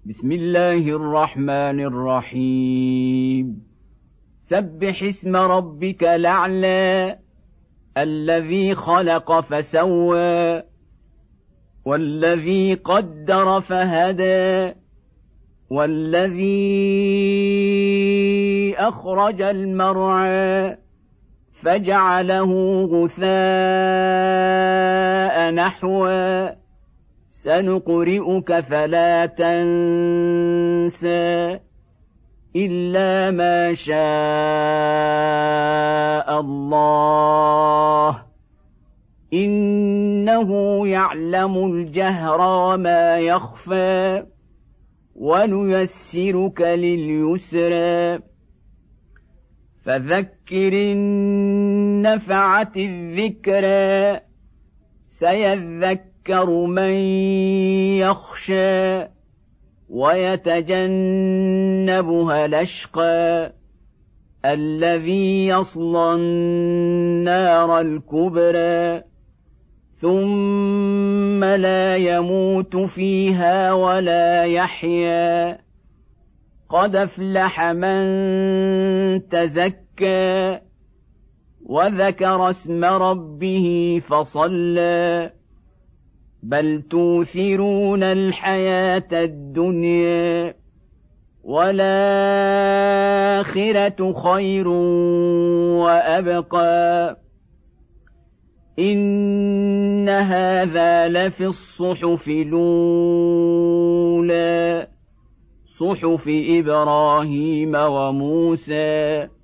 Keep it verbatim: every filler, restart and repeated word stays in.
بسم الله الرحمن الرحيم سبح اسم ربك الأعلى الذي خلق فسوى والذي قدر فهدى والذي أخرج المرعى فجعله غثاء نحوا سنقرئك فلا تنسى إلا ما شاء الله إنه يعلم الجهر وما يخفى ونيسرك لليسرى فذكر إن نفعت الذكرى سيذكر من يخشى ويتجنبها الأشقى الذي يصلى النار الكبرى ثم لا يموت فيها ولا يحيا قد أفلح من تزكى وذكر اسم ربه فصلى بل توثرون الحياة الدنيا والآخرة خير وأبقى إن هذا لفي الصحف الأولى صحف إبراهيم وموسى